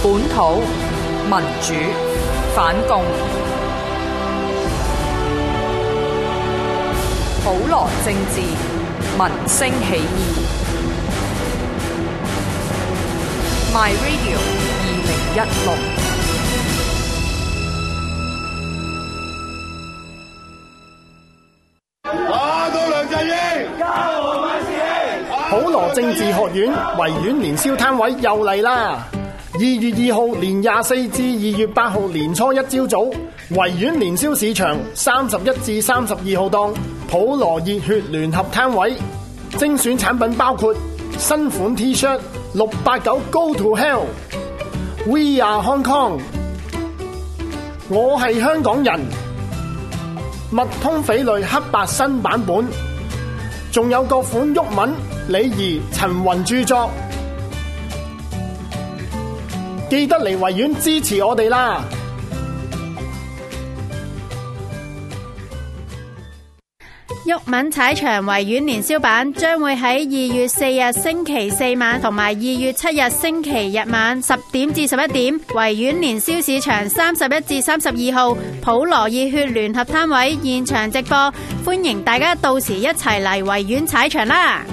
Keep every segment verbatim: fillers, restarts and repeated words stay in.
本土民主反共，普羅政治民聲起義。My Radio 二零一六。 普羅政治學院維園年宵攤位又嚟啦！二月二號年廿四至二月八號年初一朝早，維園年宵市場三十一至三十二號檔普羅熱血聯合攤位，精選產品包括新款 T-shirt 六八九 Go to Hell、We Are Hong Kong、我係香港人、麥通匪類黑白新版本，仲有各款毓民、李怡、陳雲著作，記得嚟維園支持我哋啦！ 毓民踩場維園年宵版將會喺二月四日星期四晚同埋二月七日星期日晚十點至十一點，維園年宵市場三十一至三十二號普羅熱血聯合攤位現場直播，歡迎大家到時一齊嚟維園踩場啦！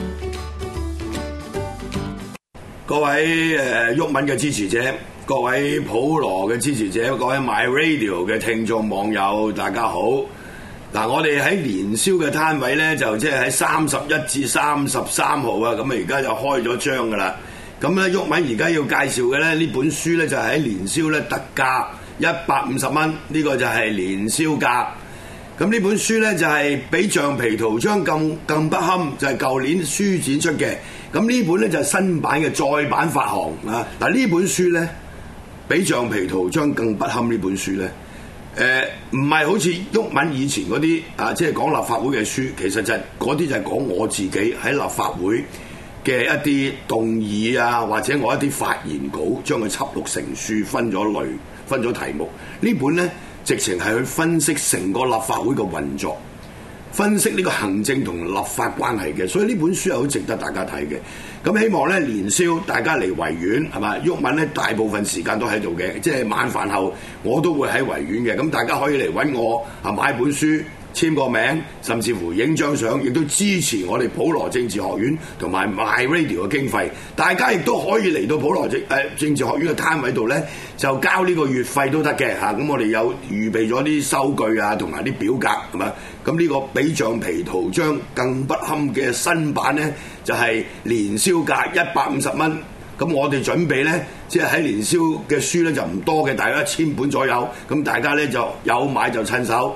各位誒毓民嘅支持者，各位普羅嘅支持者，各位 My Radio 嘅聽眾網友，大家好！嗱，我哋喺年宵嘅攤位咧，就即係喺三十一至三十三號啊，咁啊而家就開咗張噶啦。咁咧，毓民而家要介紹嘅咧，呢本書咧就係喺年宵咧特價一百五十蚊，呢個就係年宵價。咁呢本書咧就係比橡皮圖章更更不堪，就係舊年書展出嘅。咁呢本咧就係新版嘅再版發行啊！嗱，呢本書咧比橡皮圖章更不堪，呢本書咧。誒唔係好似毓民以前嗰啲啊，即係講立法會嘅書，其實就係嗰啲就係講我自己喺立法會嘅一啲動議啊，或者我一啲發言稿，將佢輯錄成書，分咗類，分咗題目。呢本呢，直情係去分析成個立法會嘅運作，分析呢個行政同立法關係嘅，所以呢本書係好值得大家睇嘅。咁希望咧年宵大家嚟維園係嘛？毓民咧大部分時間都喺度嘅，即係晚飯後我都會喺維園嘅。咁大家可以嚟揾我啊，買本書簽個名，甚至乎影張相，亦都支持我哋普羅政治學院同埋 My Radio 嘅經費。大家亦都可以嚟到普羅政誒、呃、政治學院嘅攤位度咧，就交呢個月費都得嘅嚇。咁、啊、我哋有預備咗啲收據啊，同埋啲表格係嘛？咁呢個比橡皮圖章更不堪嘅新版咧，就係、是、年宵價一百五十蚊。咁我哋準備咧，即係喺年宵嘅書咧就唔多嘅，大概一千本左右。咁大家咧就有買就趁手。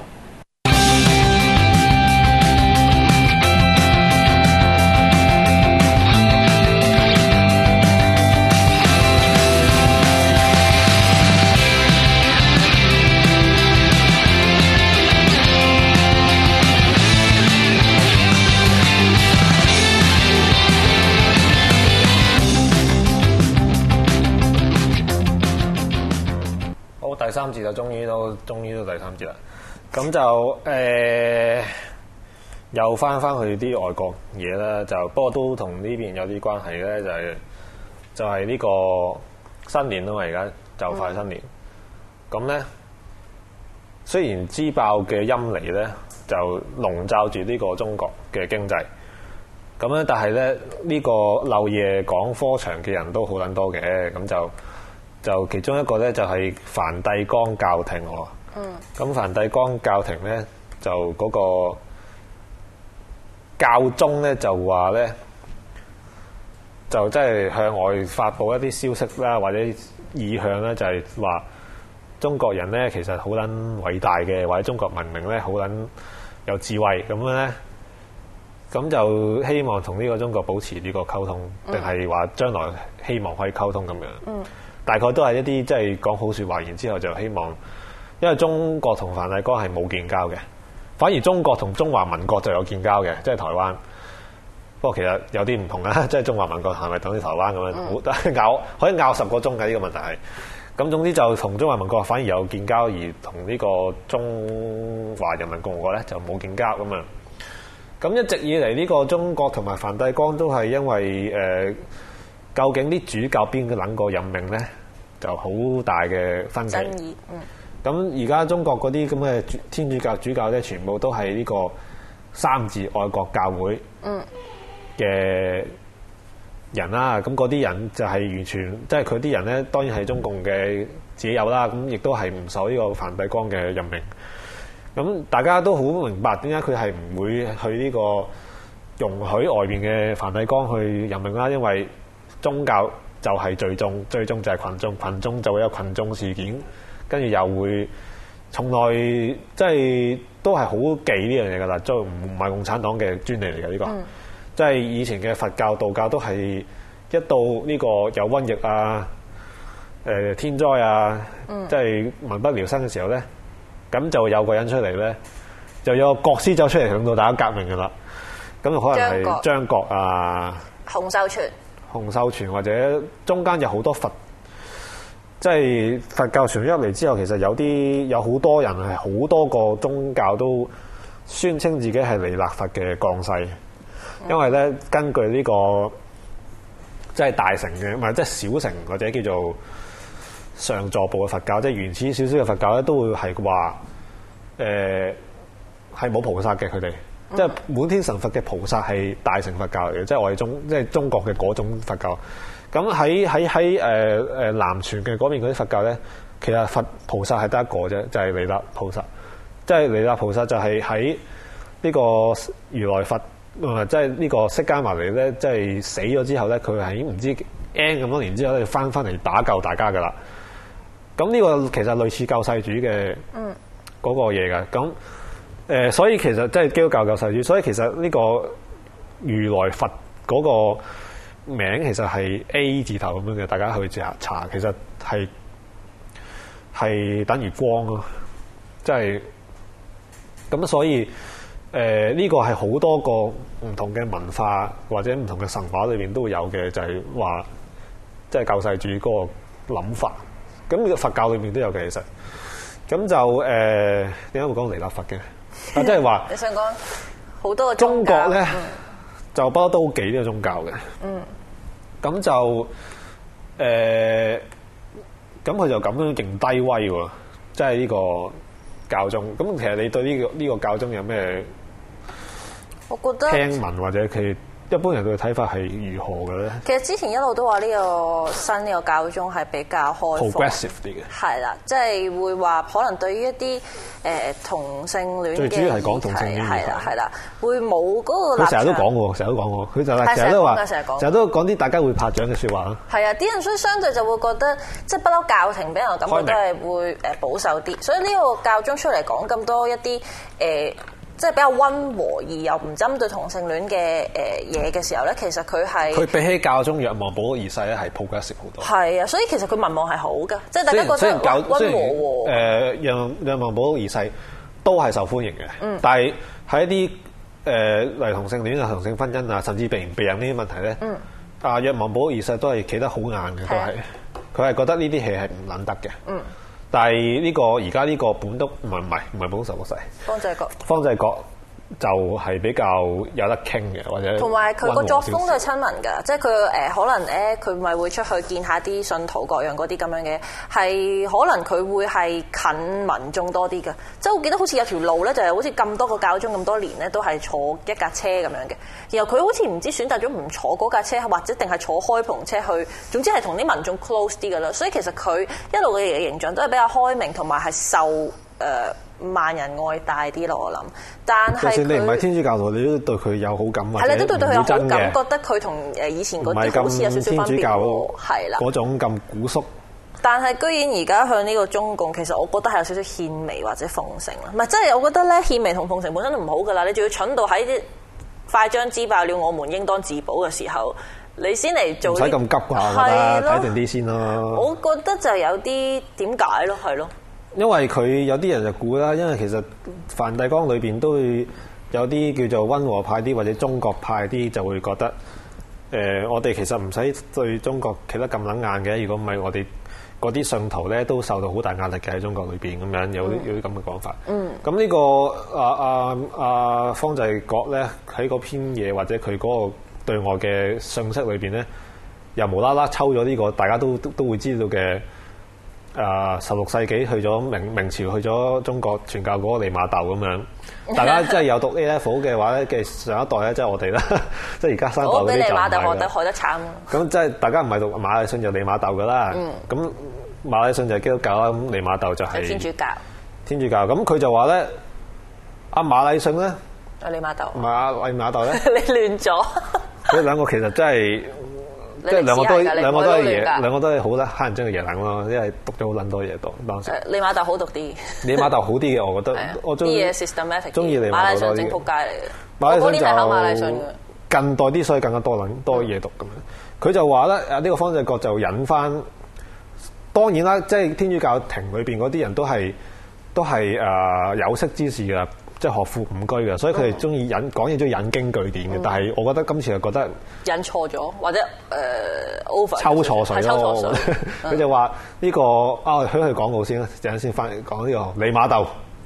第三節就終於都終於都第三節啦，咁就誒、呃、又翻翻去啲外國嘢啦，就不過都同呢邊有啲關係咧，就係、是、就係、是、呢個新年啊嘛，而家就快新年，咁咧、嗯、雖然支爆嘅陰霾咧就籠罩住呢個中國嘅經濟，咁咧但係咧呢、這個漏夜講科場嘅人都好撚多嘅，咁就。就其中一個咧就係梵蒂岡教廷喎，嗯，咁梵蒂岡教廷咧就嗰個教宗咧就話咧，就即係向外發布一啲消息啦，或者意向咧，就係話中國人咧其實好撚偉大嘅，或者中國文明咧好撚有智慧咁樣咧，咁就希望同呢個中國保持呢個溝通，定係話將來希望可以溝通咁樣。嗯，大概都係一啲即係講好説話，然之後就希望，因為中國同梵蒂岡係冇建交嘅，反而中國同中華民國就有建交嘅，即係台灣。不過其實有啲唔同啦，即係中華民國係咪等於台灣咁樣？嗯、拗可以拗十個鐘嘅呢個問題係。咁總之就同中華民國反而有建交，而同呢個中華人民共和國咧就冇建交咁啊。咁一直以嚟呢個中國同埋梵蒂岡都係因為誒、呃，究竟啲主教邊個撚個任命咧？ 就好大嘅分歧。 爭議，嗯。 咁而家中國嗰啲咁嘅天主教主教咧，全部都係呢個三自愛國教會嘅人啦。咁嗰啲人就係完全，即係佢啲人咧，當然係中共嘅自己有啦。咁亦都係唔受呢個梵蒂岡嘅任命。咁大家都好明白點解佢係唔會去呢個容許外邊嘅梵蒂岡去任命啦，因為宗教就係最終，最終就係群眾，群眾就會有群眾事件。跟住又會從來即係都係好忌呢樣嘢㗎啦，即係唔係共產黨嘅專利嚟嘅呢個。嗯、即係以前嘅佛教、道教都係一到呢個有瘟疫啊、誒、呃、天災啊，嗯、即係民不聊生嘅時候咧，咁就有個人出嚟咧，就有個國師走出嚟向到大家革命㗎啦。咁就可能係張國啊、 洪秀全、 洪秀全或者中間有好多佛。即係佛教傳入嚟之後，其實有啲有好多人係好多個宗教都宣稱自己係彌勒佛嘅降世，因為咧根據呢個即係大乘嘅，唔係即係小乘或者叫做上座部嘅佛教，即係原始少少嘅佛教咧，都會係話誒係冇菩薩嘅佢哋，即係滿天神佛嘅菩薩係大乘佛教嚟嘅，即係我哋中即係中國嘅嗰種佛教。咁喺喺喺誒誒南傳嘅嗰邊嗰啲佛教咧，其實佛菩薩係得一個啫，就係彌勒菩薩。即係彌勒菩薩就係喺呢個如來佛，即係呢個釋迦牟尼咧，即係死咗之後咧，佢係已經唔知 N 咁多年之後咧，翻翻嚟打救大家噶啦。咁呢個其實類似救世主嘅嗰個嘢㗎。咁誒、呃，所以其實即係基督教救世主，所以其實呢個如來佛嗰、嗰個名其實係 A 字頭咁樣嘅，大家去查查，其實係係等於光咯，即係咁，所以誒呢、呃這個係好多個唔同嘅文化或者唔同嘅神話裏邊都會有嘅，就係話即係救世主嗰個諗法。咁佛教裏面都有嘅，其實咁就誒點解會講彌勒佛嘅？啊，即係話你想講好多個中國咧。 嗯就不嬲都幾呢個宗教嘅，嗯，咁就誒，咁佢就咁樣勁低威喎，即係呢個教宗。咁其實你對呢個呢個教宗有咩？ 我覺得聽聞或者佢一般人對佢睇法係如何嘅咧？ 其實之前一路都話呢個新呢個教宗係比較開放 progressive 啲嘅， 係啦，即係會話可能對於一啲誒同性戀嘅， 最主要係講同性戀係啦係啦，會冇嗰個立場。 佢成日都講喎，成日都講喎，佢就係成日都話，成日都講啲大家會拍掌嘅説話啦。係啊， 啲人所以相對就會覺得，即係不嬲教廷俾人感覺都係會誒保守啲，所以呢個教宗出嚟講咁多一啲誒。呃即係比較溫和而又唔針對同性戀嘅誒嘢嘅時候咧，其實佢係佢比起教宗若望保祿二世咧係 progressive 好多。係啊，所以其實佢民望係好㗎，即係大家覺得溫和喎。 誒若若望保祿二世都係受歡迎嘅，嗯、但係喺一啲誒例如同性戀啊、同性婚姻啊，甚至避唔避孕呢啲問題咧，嗯、啊若望保祿二世都係企得好硬嘅，都係佢係覺得呢啲戲係唔撚得嘅。嗯但係呢、這個而家呢個本篤唔係唔係唔係本篤十六世，方濟各方濟各就係比較有得傾嘅，或者同埋佢個作風都係親民㗎，即係佢誒可能咧佢咪會出去見下啲信徒各樣嗰啲咁樣嘅，係可能佢會係近民眾多啲㗎。即係我記得好似有條路咧，就係、是、好似咁多個教宗咁多年咧，都係坐一架車咁樣嘅。然後佢好似唔知選擇咗唔坐嗰架車，或者定係坐開篷車去，總之係同啲民眾 close 啲㗎啦。所以其實佢一路嘅形象都係比較開明，同埋係受誒。呃萬人愛戴啲咯，我諗。但係就算你唔係天主教徒，你都對佢有好感， 係啦，都對對佢有好感，覺得佢同誒以前嗰啲好似有少少分別喎。係啦， 嗰種咁古肅。 但係居然而家向呢個中共，其實我覺得係有少少獻媚或者奉承啦。唔係，即係我覺得咧，獻媚同奉承本身都唔好噶啦。你仲要蠢到喺啲快將支爆了，我們應當自保嘅時候，你先嚟做。唔使咁急啩，我覺得睇定啲先咯。我覺得就有啲點解咯，係咯。 因為佢有啲人就估啦，因為其實梵蒂岡裏邊都會有啲叫做溫和派啲或者中國派啲，就會覺得誒、呃，我哋其實唔使對中國企得咁撚硬嘅。如果唔係，我哋嗰啲信徒咧都受到好大壓力嘅喺中國裏邊咁樣，有啲有啲咁嘅講法。嗯。咁呢、呢個啊啊啊方濟各咧喺嗰篇嘢或者佢嗰個對外嘅信息裏邊咧，又無啦啦抽咗呢個大家都都都會知道嘅。 誒十六世紀去咗明明朝去咗中國傳教嗰個利瑪竇咁樣。大家即係有讀 A level 嘅話咧嘅上一代咧，即係我哋啦，即係而家生代嗰啲就唔係。我俾利瑪竇學得學得慘。咁即係大家唔係讀馬禮遜就利瑪竇噶啦。咁、嗯、馬禮遜就係基督教啦，咁利瑪竇就係天主教。天主教咁佢就話咧，阿馬禮遜咧， 阿利瑪竇， 唔係阿利瑪竇咧， 你亂咗。 佢兩個其實真係。即係兩個都兩個都係嘢，兩個都係好得乞人憎嘅嘢撚咯，因為讀咗好撚多嘢讀當時。 利瑪竇好讀啲， 利瑪竇好啲嘅，我覺得。我中意 systematic， 中意利瑪竇多啲。馬禮遜正仆街嚟嘅。 馬禮遜就馬禮遜近代啲，所以更加多撚多嘢讀咁樣。佢、嗯、就話咧，啊呢個方濟各就引翻，當然啦，即係天主教廷裏邊嗰啲人都係都係誒有識之士㗎。即係學富五車嘅，所以佢哋中意引講嘢，中意引經據典嘅。但係我覺得今次就覺得引錯咗，或者誒、呃、over 抽錯水咯。佢、嗯、就話呢、這個啊，佢去廣告先啦，陣間先翻嚟講呢個利瑪竇。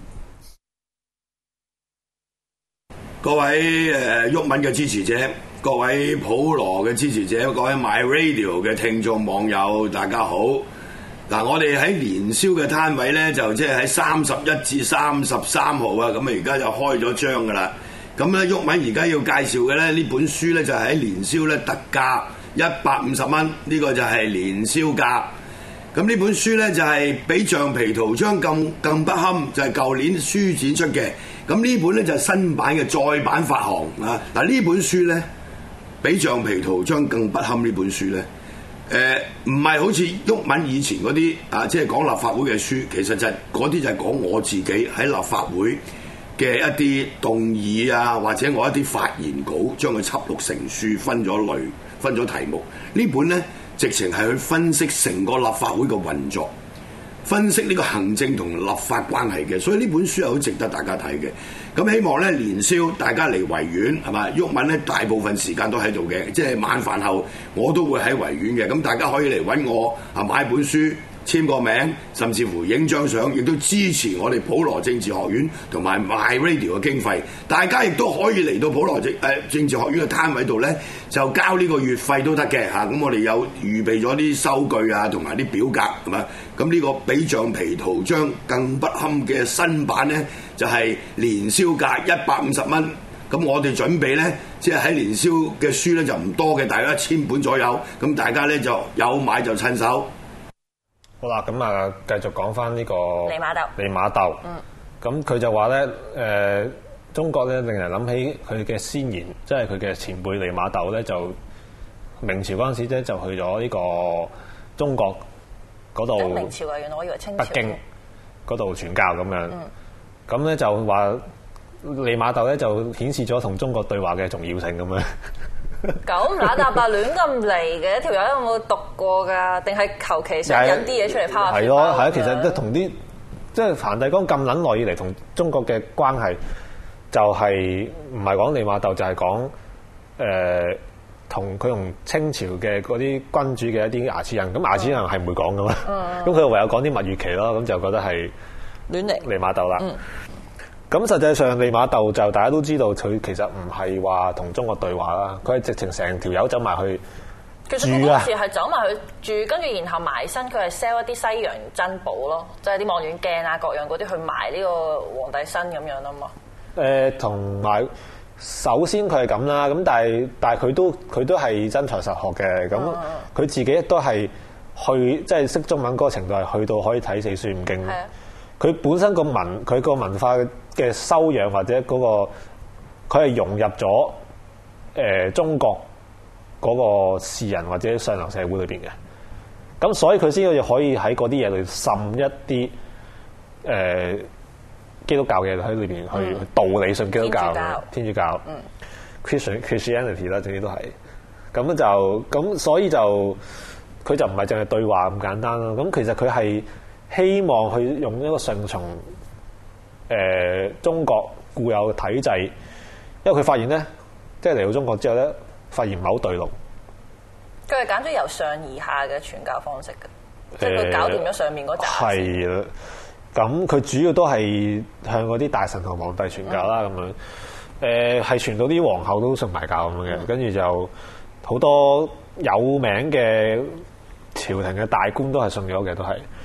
各位誒毓民嘅支持者，各位普羅嘅支持者，各位 My Radio 嘅聽眾網友，大家好。嗱，我哋喺年宵嘅攤位咧，就即係喺三十一至三十三號啊，咁啊而家就開咗張噶啦。咁咧，毓民而家要介紹嘅咧，呢本書咧就係喺年宵咧特價一百五十蚊，呢個就係年宵價。咁呢本書咧就係比橡皮圖章更更不堪，就係舊年書展出嘅。咁呢本咧就係新版嘅再版發行啊。嗱，呢本書咧比橡皮圖章更不堪，呢本書咧。誒唔係好似毓民以前嗰啲啊，即係講立法會嘅書，其實就係嗰啲就係講我自己喺立法會嘅一啲動議啊，或者我一啲發言稿，將佢輯錄成書，分咗類，分咗題目。呢本呢，直情係去分析成個立法會嘅運作，分析呢個行政同立法關係嘅，所以呢本書係好值得大家睇嘅。咁希望咧年宵大家嚟維園係嘛？毓民咧大部分時間都喺度嘅，即係晚飯後我都會喺維園嘅。咁大家可以嚟揾我啊，買本書簽個名，甚至乎影張相，亦都支持我哋普羅政治學院同埋 My Radio 嘅經費。大家亦都可以嚟到普羅政誒、呃、政治學院嘅攤位度咧，就交呢個月費都得嘅嚇。咁、啊、我哋有預備咗啲收據啊，同埋啲表格係嘛？咁呢個比橡皮圖章更不堪嘅新版咧，就係、是、年宵價一百五十蚊。咁我哋準備咧，即係喺年宵嘅書咧就唔多嘅，大約一千本左右。咁大家咧就有買就趁手。 好啦，咁啊，繼續講翻呢個利瑪竇。 利瑪竇，嗯，咁佢就話咧，誒、呃，中國咧令人諗起佢嘅先賢，即係佢嘅前輩利瑪竇咧，就明朝嗰陣時咧就去咗呢個中國嗰度。明朝啊，原來我以為清朝。北京嗰度傳教咁樣，咁咧、嗯、就話利瑪竇咧就顯示咗同中國對話嘅重要性咁樣。 咁嗱，搭白亂咁嚟嘅，條友有冇讀過㗎？定係求其想引啲嘢出嚟拋下？係咯，係啊，其實即係同啲即係梵蒂岡咁撚耐以嚟同中國嘅關係，就係唔係講利瑪竇，就係講誒同佢同清朝嘅嗰啲君主嘅一啲牙齒印。咁牙齒印係唔會講噶嘛？咁佢、嗯、唯有講啲蜜月期咯，咁就覺得係亂嚟利瑪竇啦。咁、嗯、實際上利瑪竇就大家都知道，佢其實唔係話同中國對話啦，佢係直情成條友走埋去住啊！其實嗰時係走埋去住，跟住然後埋身，佢係 sell 一啲西洋珍寶咯，即係啲望遠鏡啊各樣嗰啲去埋呢個皇帝身咁樣啊嘛。誒、呃，同埋首先佢係咁啦，咁但係但係佢都佢都係真才實學嘅，咁佢、嗯、自己都係去即係識中文嗰個程度係去到可以睇四書五經。佢本身個文佢個文化嘅修養或者嗰、那個佢係融入咗誒、呃、中國嗰個士人或者上流社會裏邊嘅，咁所以佢先可以喺嗰啲嘢裏滲一啲誒、呃、基督教嘅喺裏邊去、嗯、道理上基督教、天主教、天主教、嗯、Christian Christianity 啦，這啲都係咁就咁，所以就佢就唔係淨係對話咁簡單咯。咁其實佢係希望去用一個順從誒中國固有嘅體制，因為佢發現咧，即係嚟到中國之後咧，發現唔係好對路。佢係揀咗由上而下嘅傳教方式嘅，呃、即係佢搞掂咗上面嗰集。係啦，咁佢主要都係向嗰啲大臣同皇帝傳教啦，咁、嗯、樣誒係傳到啲皇后都信埋教咁樣嘅，跟住、嗯、就好多有名嘅朝廷嘅大官都係信咗嘅，都係。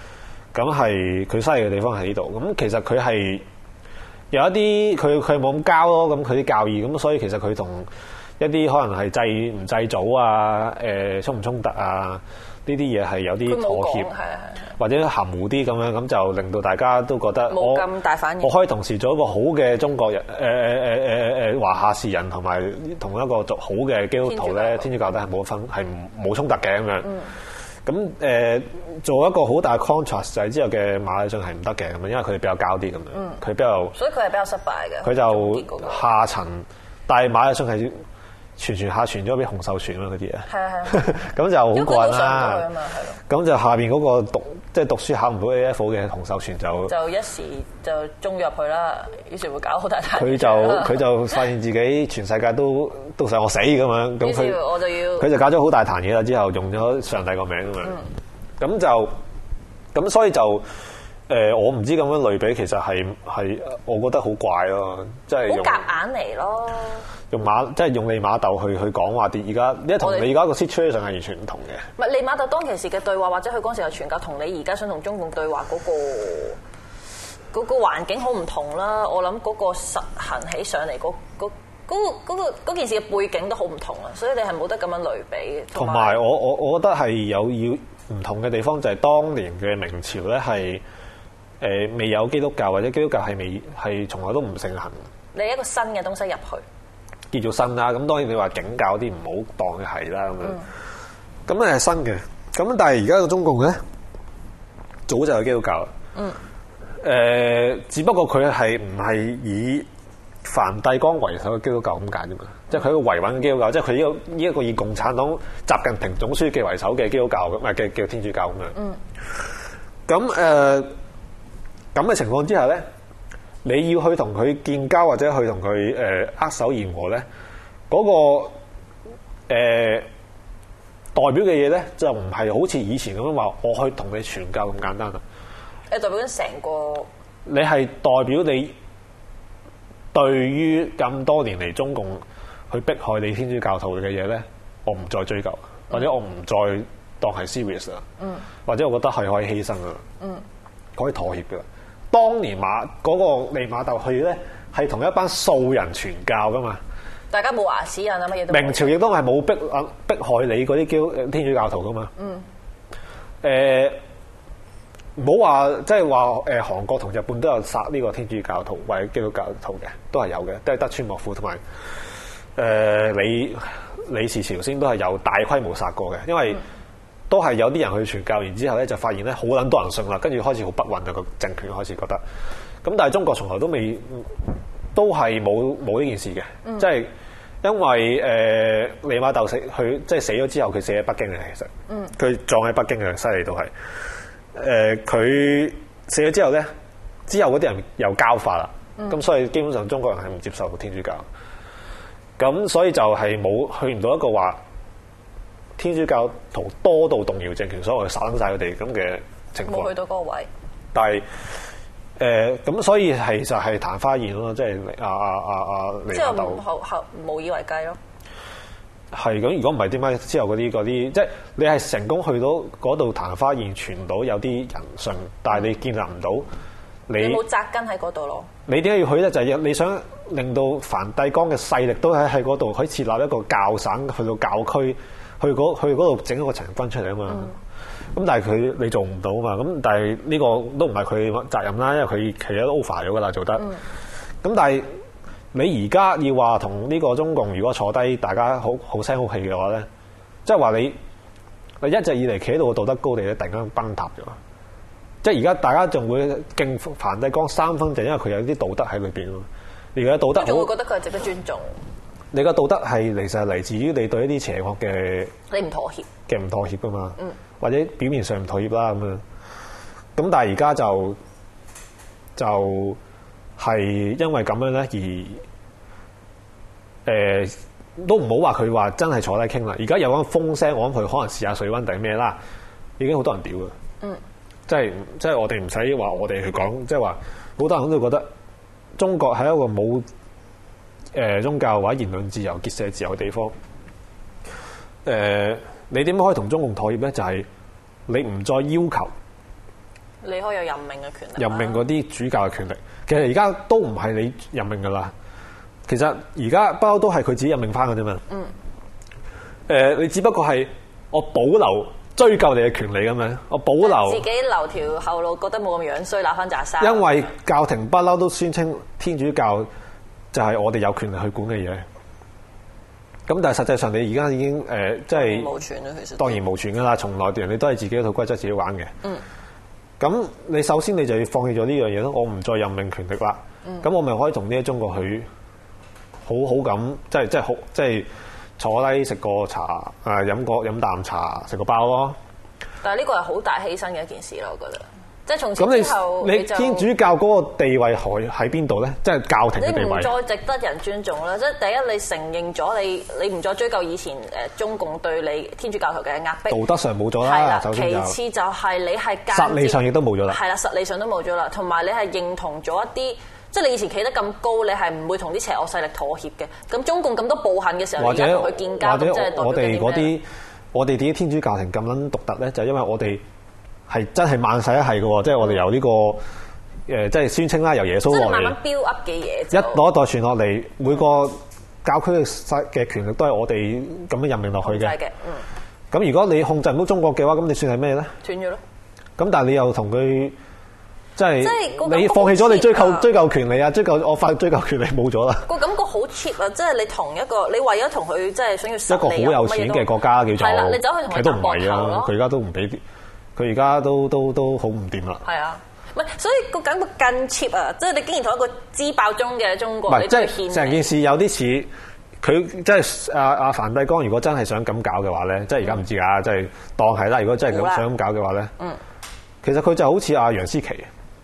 咁係佢犀利嘅地方喺呢度。咁其實佢係有一啲佢佢冇咁交咯，咁佢啲教義咁，所以其實佢同一啲可能係祭唔祭祖啊，誒衝唔衝突啊呢啲嘢係有啲妥協，或者含糊啲咁樣，咁就令到大家都覺得冇咁大反應。 我可以同時做一個好嘅中國人，誒誒誒誒誒華夏士人，同埋同一個做好嘅基督徒咧，天主教都係冇分係冇衝突嘅咁樣。咁誒、呃、做一個好大 contrast 就係之後嘅馬禮遜係唔得嘅咁樣，因為佢哋比較膠啲咁樣，佢、嗯、比較所以佢係比較失敗嘅。佢就下層，但係馬禮遜係傳傳下傳咗俾洪秀全啊嗰啲啊， 係啊係。 咁就好過癮啦。咁就下邊嗰個讀即係讀書考唔到 A F 嘅洪秀全就就一時就中入去啦，於是會搞好大大。 佢就佢就發現自己全世界都都想我死咁樣，咁佢我就要佢就搞咗好大壇嘢啦。之後用咗上帝個名咁樣，咁、嗯、就咁所以就誒、呃，我唔知咁樣類比，其實係係我覺得好怪咯，即係用好夾硬嚟咯。 用馬即係用利瑪竇去去講話啲而家，呢同你而家個 situation 係完全唔同嘅。 唔係利瑪竇當其時嘅對話，或者佢嗰陣時嘅傳教，同你而家想同中共對話嗰、嗰個嗰、嗰個環境好唔同啦。我諗嗰個實行起上嚟嗰嗰嗰嗰個件事嘅背景都好唔同啦，所以你係冇得咁樣類比嘅。 同埋我我我覺得係有要唔同嘅地方，就係、係、當年嘅明朝咧係誒未有基督教，或者基督教係未係從來都唔盛行。 你一個新嘅東西入去。 叫做新啦，咁當然你話景教啲唔好當佢係啦咁樣，咁咧係新嘅，咁但係而家個中共咧早就有基督教啦，嗯，誒、呃，只不過佢係唔係以梵蒂岡為首嘅基督教咁解啫嘛，即係佢一個維穩嘅基督教，即係佢呢個呢一個以共產黨習近平總書記為首嘅基督教咁，唔係嘅叫天主教咁樣，嗯，咁誒咁嘅情況之下咧。你要去同佢建交或者去同佢誒握手言和咧，嗰、那個、呃、代表嘅嘢咧，就唔係好似以前咁樣話，我去同你傳教咁簡單啦。 誒代表緊成個， 你係代表你對於咁多年嚟中共去迫害你天主教徒嘅嘢咧，我唔再追究，或者我唔再當係 serious 啦，嗯，或者我覺得係可以犧牲噶啦，嗯，可以妥協噶啦。當年馬嗰、那個利瑪竇去咧，係同一班素人傳教噶嘛。大家冇牙齒印啊，乜嘢都。 明朝亦都係冇逼啊逼害你嗰啲基天主教徒噶嘛。嗯。誒，唔好話即係話誒，韓國同日本都有殺呢個天主教徒或者基督教徒嘅，都係有嘅，都係德川幕府同埋誒李李氏朝鮮都係有大規模殺過嘅，因為。嗯都係有啲人去傳教，然之後咧就發現咧好撚多人信啦，跟住開始好不穩啊，個政權開始覺得。咁但係中國從來都未，都係冇冇呢件事嘅，嗯、即係因為誒、呃、利瑪竇死，佢即係死咗之後，佢死喺北京嘅其實，佢葬喺北京嘅犀利到係。誒佢死咗之後咧，之後嗰啲人又教化啦，咁、嗯、所以基本上中國人係唔接受天主教，咁所以就係冇去唔到一個話。天主教徒多到動搖政權，所以我哋殺撚曬佢哋咁嘅情況。冇去到嗰個位。但係誒咁，所以係就係曇花現咯，即係阿阿阿阿利瑪竇。即係後後無以為繼咯。係咁，如果唔係點解之後嗰啲嗰啲，即係你係成功去到嗰度曇花現，傳到有啲人信，但係你建立唔到你。你冇扎根喺嗰度咯。你點解要去咧？就係、是、你想令到梵蒂岡嘅勢力都喺喺嗰度，可以設立一個教省，去到教區。去嗰去嗰度整一個陳軍出嚟啊嘛，咁、嗯、但係佢你做唔到啊嘛，咁但係呢個都唔係佢責任啦，因為佢其實都 over 咗噶啦做得，咁、嗯、但係你而家要話同呢個中共如果坐低大家好好聲好氣嘅話咧，即係話你你一直以嚟企喺度嘅道德高地咧，突然間崩塌咗，即係而家大家仲會敬梵蒂岡三分，就因為佢有啲道德喺裏邊咯，而家道德仲會覺得佢係值得尊重。 你嘅道德係其實係嚟自於你對一啲邪惡嘅你唔妥協嘅唔妥協噶嘛，嗯、或者表面上唔妥協啦咁樣。咁但係而家就就係、是、因為咁樣咧而誒、呃、都唔好話佢話真係坐低傾啦。而家有嗰風聲，我諗佢可能試下水溫定咩啦，已經好多人屌嘅。嗯，即係即係我哋唔使話我哋去講，即係話好多人都覺得中國係一個冇。誒、呃、宗教或者言論自由、結社自由嘅地方，誒、呃、你點可以同中共妥協咧？就係、是、你唔再要求你可以有任命嘅權力。 任命嗰啲主教嘅權力，其實而家都唔係你任命噶啦。其實而家不嬲都係佢自己任命翻嘅啫嘛。嗯。誒、呃，你只不過係我保留追究你嘅權利咁樣，我保留自己留條後路，覺得冇咁樣衰，揦翻扎沙。 因為教廷不嬲都宣稱天主教就係我哋有權力去管嘅嘢。咁但係實際上你而家已經誒，即係無權啦，其實當然無權噶啦，從來人哋都係自己一套規則自己玩嘅。嗯。咁你首先你就要放棄咗呢樣嘢咯，我唔再任命權力啦。咁、嗯、我咪可以同呢一中國去好好咁，即係即係好即係坐低食個茶，誒飲個飲啖茶，食個包咯。 但係呢個係好大犧牲嘅一件事咯，我覺得。即係從此之後， 你，你天主教嗰個地位喺喺邊度咧？即係教廷嘅地位。 你唔再值得人尊重啦！即係第一，你承認咗你，你唔再追究以前誒中共對你天主教徒嘅壓迫。道德上冇咗啦，首先就。 其次就係你係實理上亦都冇咗啦。 係啦，實理上都冇咗啦。同埋你係認同咗一啲，即係你以前企得咁高，你係唔會同啲邪惡勢力妥協嘅。咁中共咁多暴恨嘅時候， 或者你而家同佢建交， 或者即係我哋嗰啲，我哋啲天主教廷咁撚獨特咧，就係因為我哋。係真係萬世一系嘅喎，即係我哋由呢、這個誒、呃，即係宣稱啦，由耶穌落嚟， 慢慢 build up 嘅嘢， 一攞一代傳落嚟，每個教區嘅嘅權力都係我哋咁樣任命落去嘅。嘅，嗯。咁如果你控制唔到中國嘅話，咁你算係咩咧？斷咗咯。咁但係你又同佢，即係你放棄咗你追求追求權利啊，追求我法追求權利冇咗啦。 個感覺好 cheap 啊！即係你同一個，你為咗同佢即係想要一個好有錢嘅國家叫做， 係啦，你走去同佢都唔係啊！佢而家都唔俾。佢而家都都都好唔掂啦。 係啊，唔係，所以個感覺更 cheap 啊！即係你竟然同一個支爆中嘅中國， 唔係即係成件事有啲似佢，即係阿阿梵蒂岡，如果真係想咁搞嘅話咧，即係而家唔知㗎，即係當係啦。如果真係咁想咁搞嘅話咧，嗯，其實佢就好似阿楊思奇，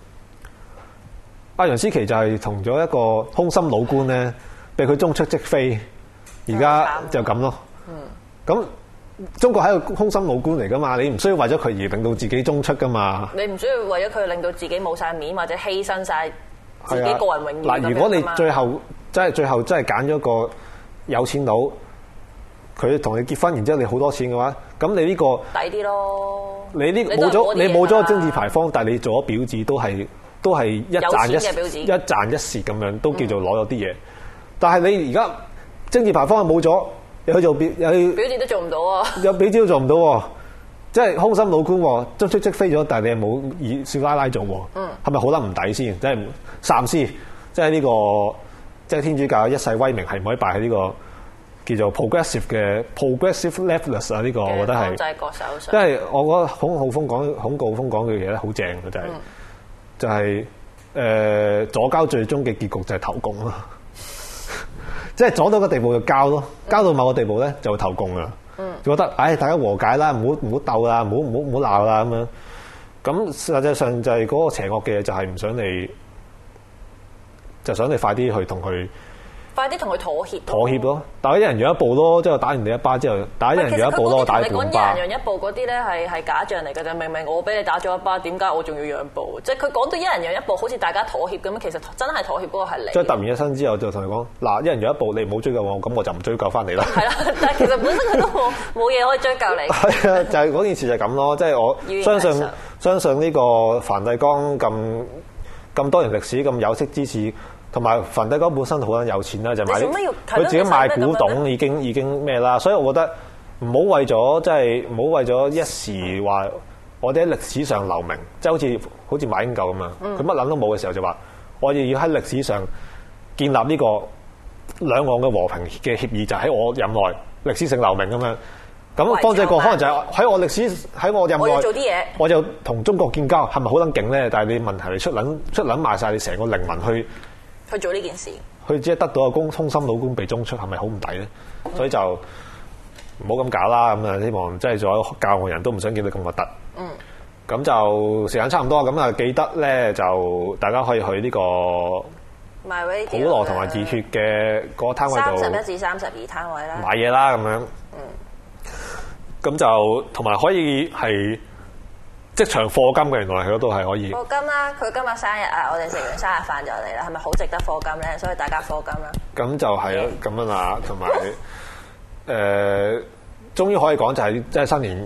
阿楊思奇就係同咗一個空心老官咧，被佢中出即飛，而家就咁咯。嗯，咁。中國係一個空心老官嚟噶嘛，你唔需要為咗佢而令到自己中出噶嘛。 你唔需要為咗佢令到自己冇晒面或者犧牲晒自己個人榮譽。 嗱，如果你最後即係最後真係揀咗個有錢佬，佢同你結婚，然之後你好多錢嘅話，咁你呢、這個抵啲咯。 你呢冇咗你冇咗個政治牌坊，但係你做咗婊子都係都係一賺一一賺一蝕咁樣，都叫做攞咗啲嘢。嗯、但係你而家政治牌坊係冇咗。又去做表，又去表字都做唔到啊！ 有表字都做唔到喎，即係空心老官，將出即飛咗，但係你又冇以少奶奶做喎，嗯，係咪好得唔抵先？即係三思，即係呢個，即係天主教一世威名係唔可以敗喺呢個叫做 progressive 嘅 progressive leftless 啊！呢個我覺得係， 就係國手上。 因為我覺得孔浩峰講孔誥烽講嘅嘢咧好正嘅，就係、是嗯、就係、是、誒、呃、左膠最終嘅結局就係投共咯。即係左到個地步就交咯，交到某個地步咧就會投共啦。嗯，就覺得唉、哎，大家和解啦，唔好唔好鬥啦，唔好唔好唔好鬧啦咁樣。咁實際上就係嗰個邪惡嘅嘢，就係唔想你，就想你快啲去同佢。快啲同佢妥協，妥協咯，打一人讓一步咯，即係打完你一巴之後，打一人讓一步咯，打半巴。其實佢講一人讓一步嗰啲咧係係假象嚟㗎啫，明明我俾你打咗一巴，點解我仲要讓步？即係佢講到一人讓一步，好似大家妥協咁樣，其實真係妥協嗰個係你。即係突然一身之後就同佢講嗱，一人讓一步，你唔好追究我，咁我就唔追究翻你啦。係啦，但係其實本身佢都冇冇嘢可以追究你。係啊，就係、是、嗰件事就係咁咯，即係我相信相信呢個梵蒂岡咁咁多年歷史咁有識之士。同埋梵蒂岡本身好撚有錢啦，就買佢自己賣古董已經已經咩啦，所以我覺得唔好為咗即係唔好為咗一時話我哋喺歷史上留名，即係好似好似馬英九咁啊，佢乜撚都冇嘅時候就話我哋要喺歷史上建立呢個兩岸嘅和平嘅協議，就喺、是、我任內歷史性留名咁樣。咁方濟各可能就係喺我歷史喺我任內，我做啲嘢，我就同中國建交，係咪好撚勁咧？但係你問題係出撚出撚賣晒你成個靈魂去。去做呢件事，佢只係得到個公空心老官被中出，係咪好唔抵咧？嗯、所以就唔好咁搞啦。咁啊，希望即係做教外人都唔想見到咁核突。嗯，咁就時間差唔多，咁啊記得咧就大家可以去呢個普羅同埋熱血嘅個攤位度，三十一至三十二攤位啦，買嘢啦咁樣。嗯，咁就同埋可以係。即場課金嘅，原來佢都係可以課金啦。佢今日生日啊，我哋食完生日飯就嚟啦，係咪好值得課金咧？所以大家課金啦。咁就係咯，咁樣啦，同埋誒，終於可以講就係即係新年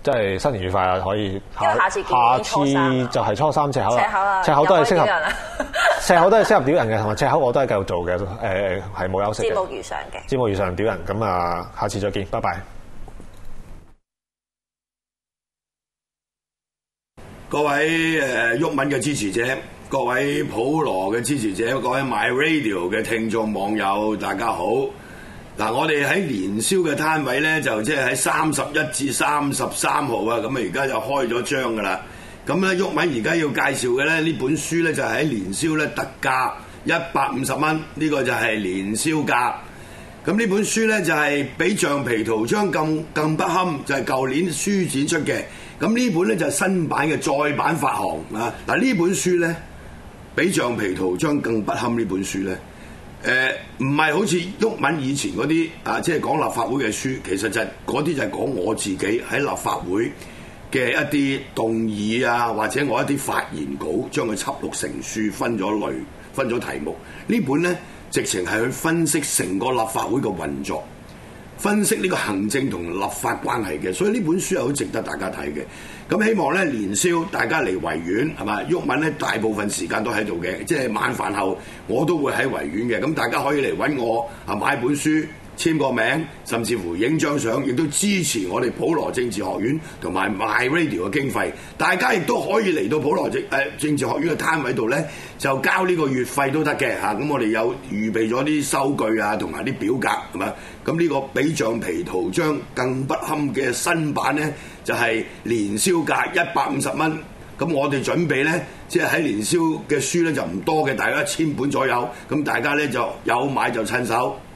即係新年愉快啊！可以因為下次見下初三次就係初三赤口赤口啦啦，赤口都係適合又可以屌人啦赤口都係適合屌人嘅，同埋赤口我都係繼續做嘅，誒係冇休息嘅。 節目如常嘅， 節目如常屌人，咁啊，下次再見，拜拜。 各位誒毓民嘅支持者，各位普羅嘅支持者，各位 My Radio 嘅聽眾網友，大家好。嗱，我哋喺年宵嘅攤位咧，就即係喺三十一至三十三號啊，咁啊而家就開咗張噶啦。咁咧，毓民而家要介紹嘅咧，呢本書咧就係喺年宵咧特價一百五十蚊，呢個就係年宵價。咁呢本書咧就係比橡皮圖章更更不堪，就係舊年書展出嘅。咁呢本咧就係新版嘅再版發行啊！嗱，呢本書咧比橡皮圖章更不堪，呢本書咧。誒唔係好似毓民以前嗰啲啊，即係講立法會嘅書，其實就係嗰啲就係講我自己喺立法會嘅一啲動議啊，或者我一啲發言稿，將佢輯錄成書，分咗類，分咗題目。呢本呢，直情係去分析成個立法會嘅運作，分析呢個行政同立法關係嘅，所以呢本書係好值得大家睇嘅。咁希望咧年宵大家嚟維園係嘛？毓民咧大部分時間都喺度嘅，即係晚飯後我都會喺維園嘅。咁大家可以嚟揾我啊，買本書簽個名，甚至乎影張相，亦都支持我哋普羅政治學院同埋 My Radio 嘅經費。大家亦都可以嚟到普羅政誒政治學院嘅攤位度咧，就交呢個月費都得嘅嚇。咁我哋有預備咗啲收據啊，同埋啲表格係嘛？咁呢個比橡皮圖章更不堪嘅新版咧，就係年宵價一百五十蚊。咁我哋準備咧，即係喺年宵嘅書咧就唔多嘅，大概一千本左右。咁大家咧就有買就趁手。